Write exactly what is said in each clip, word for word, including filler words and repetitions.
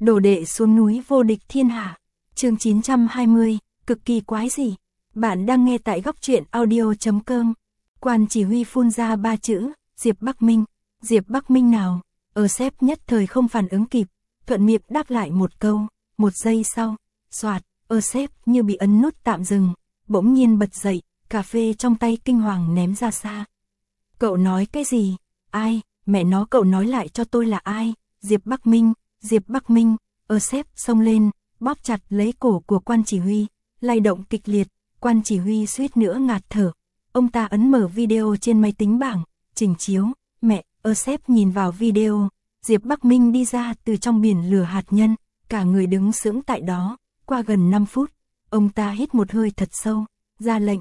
Đồ đệ xuống núi vô địch thiên hạ. Chương chín trăm hai mươi, cực kỳ quái gì? Bạn đang nghe tại góc truyện audio chấm com. Quan chỉ huy phun ra ba chữ, Diệp Bắc Minh. Diệp Bắc Minh nào? Ở sếp nhất thời không phản ứng kịp, thuận miệng đáp lại một câu. Một giây sau, soạt, ở sếp như bị ấn nút tạm dừng, bỗng nhiên bật dậy, cà phê trong tay kinh hoàng ném ra xa. Cậu nói cái gì? Ai? Mẹ nó, cậu nói lại cho tôi là ai? Diệp Bắc Minh, Diệp Bắc Minh. Ở sếp xông lên, bóp chặt lấy cổ của quan chỉ huy, lay động kịch liệt, quan chỉ huy suýt nữa ngạt thở. Ông ta ấn mở video trên máy tính bảng, trình chiếu. Mẹ, ở sếp nhìn vào video, Diệp Bắc Minh đi ra từ trong biển lửa hạt nhân, cả người đứng sững tại đó. Qua gần năm phút, ông ta hít một hơi thật sâu, ra lệnh.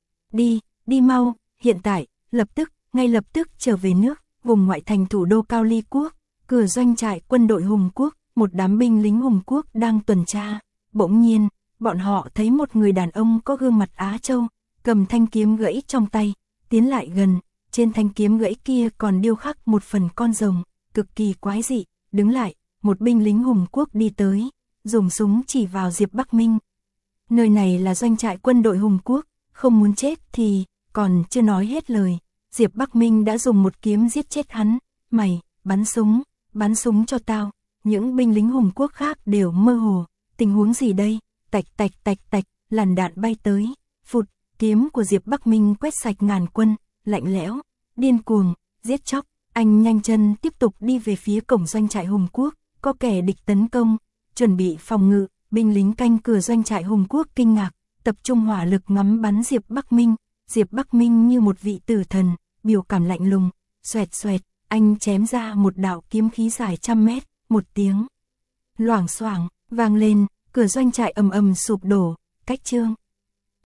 Đi, đi mau, hiện tại, lập tức, ngay lập tức trở về nước, vùng ngoại thành thủ đô Cao Ly Quốc, cửa doanh trại quân đội Hùng Quốc, một đám binh lính Hùng Quốc đang tuần tra. Bỗng nhiên, bọn họ thấy một người đàn ông có gương mặt Á Châu, cầm thanh kiếm gãy trong tay, tiến lại gần, trên thanh kiếm gãy kia còn điêu khắc một phần con rồng, cực kỳ quái dị. Đứng lại, một binh lính Hùng Quốc đi tới, dùng súng chỉ vào Diệp Bắc Minh. Nơi này là doanh trại quân đội Hùng Quốc, không muốn chết thì, còn chưa nói hết lời, Diệp Bắc Minh đã dùng một kiếm giết chết hắn. Mày, bắn súng, bắn súng cho tao. Những binh lính Hùng Quốc khác đều mơ hồ, tình huống gì đây? Tạch tạch tạch tạch, làn đạn bay tới, phụt, kiếm của Diệp Bắc Minh quét sạch ngàn quân, lạnh lẽo, điên cuồng, giết chóc. Anh nhanh chân tiếp tục đi về phía cổng doanh trại Hùng Quốc, có kẻ địch tấn công, chuẩn bị phòng ngự. Binh lính canh cửa doanh trại Hùng Quốc kinh ngạc, tập trung hỏa lực ngắm bắn Diệp Bắc Minh. Diệp Bắc Minh như một vị tử thần, biểu cảm lạnh lùng, xoẹt xoẹt, anh chém ra một đạo kiếm khí dài trăm mét, một tiếng loảng xoảng vang lên, cửa doanh trại ầm ầm sụp đổ. Cách chương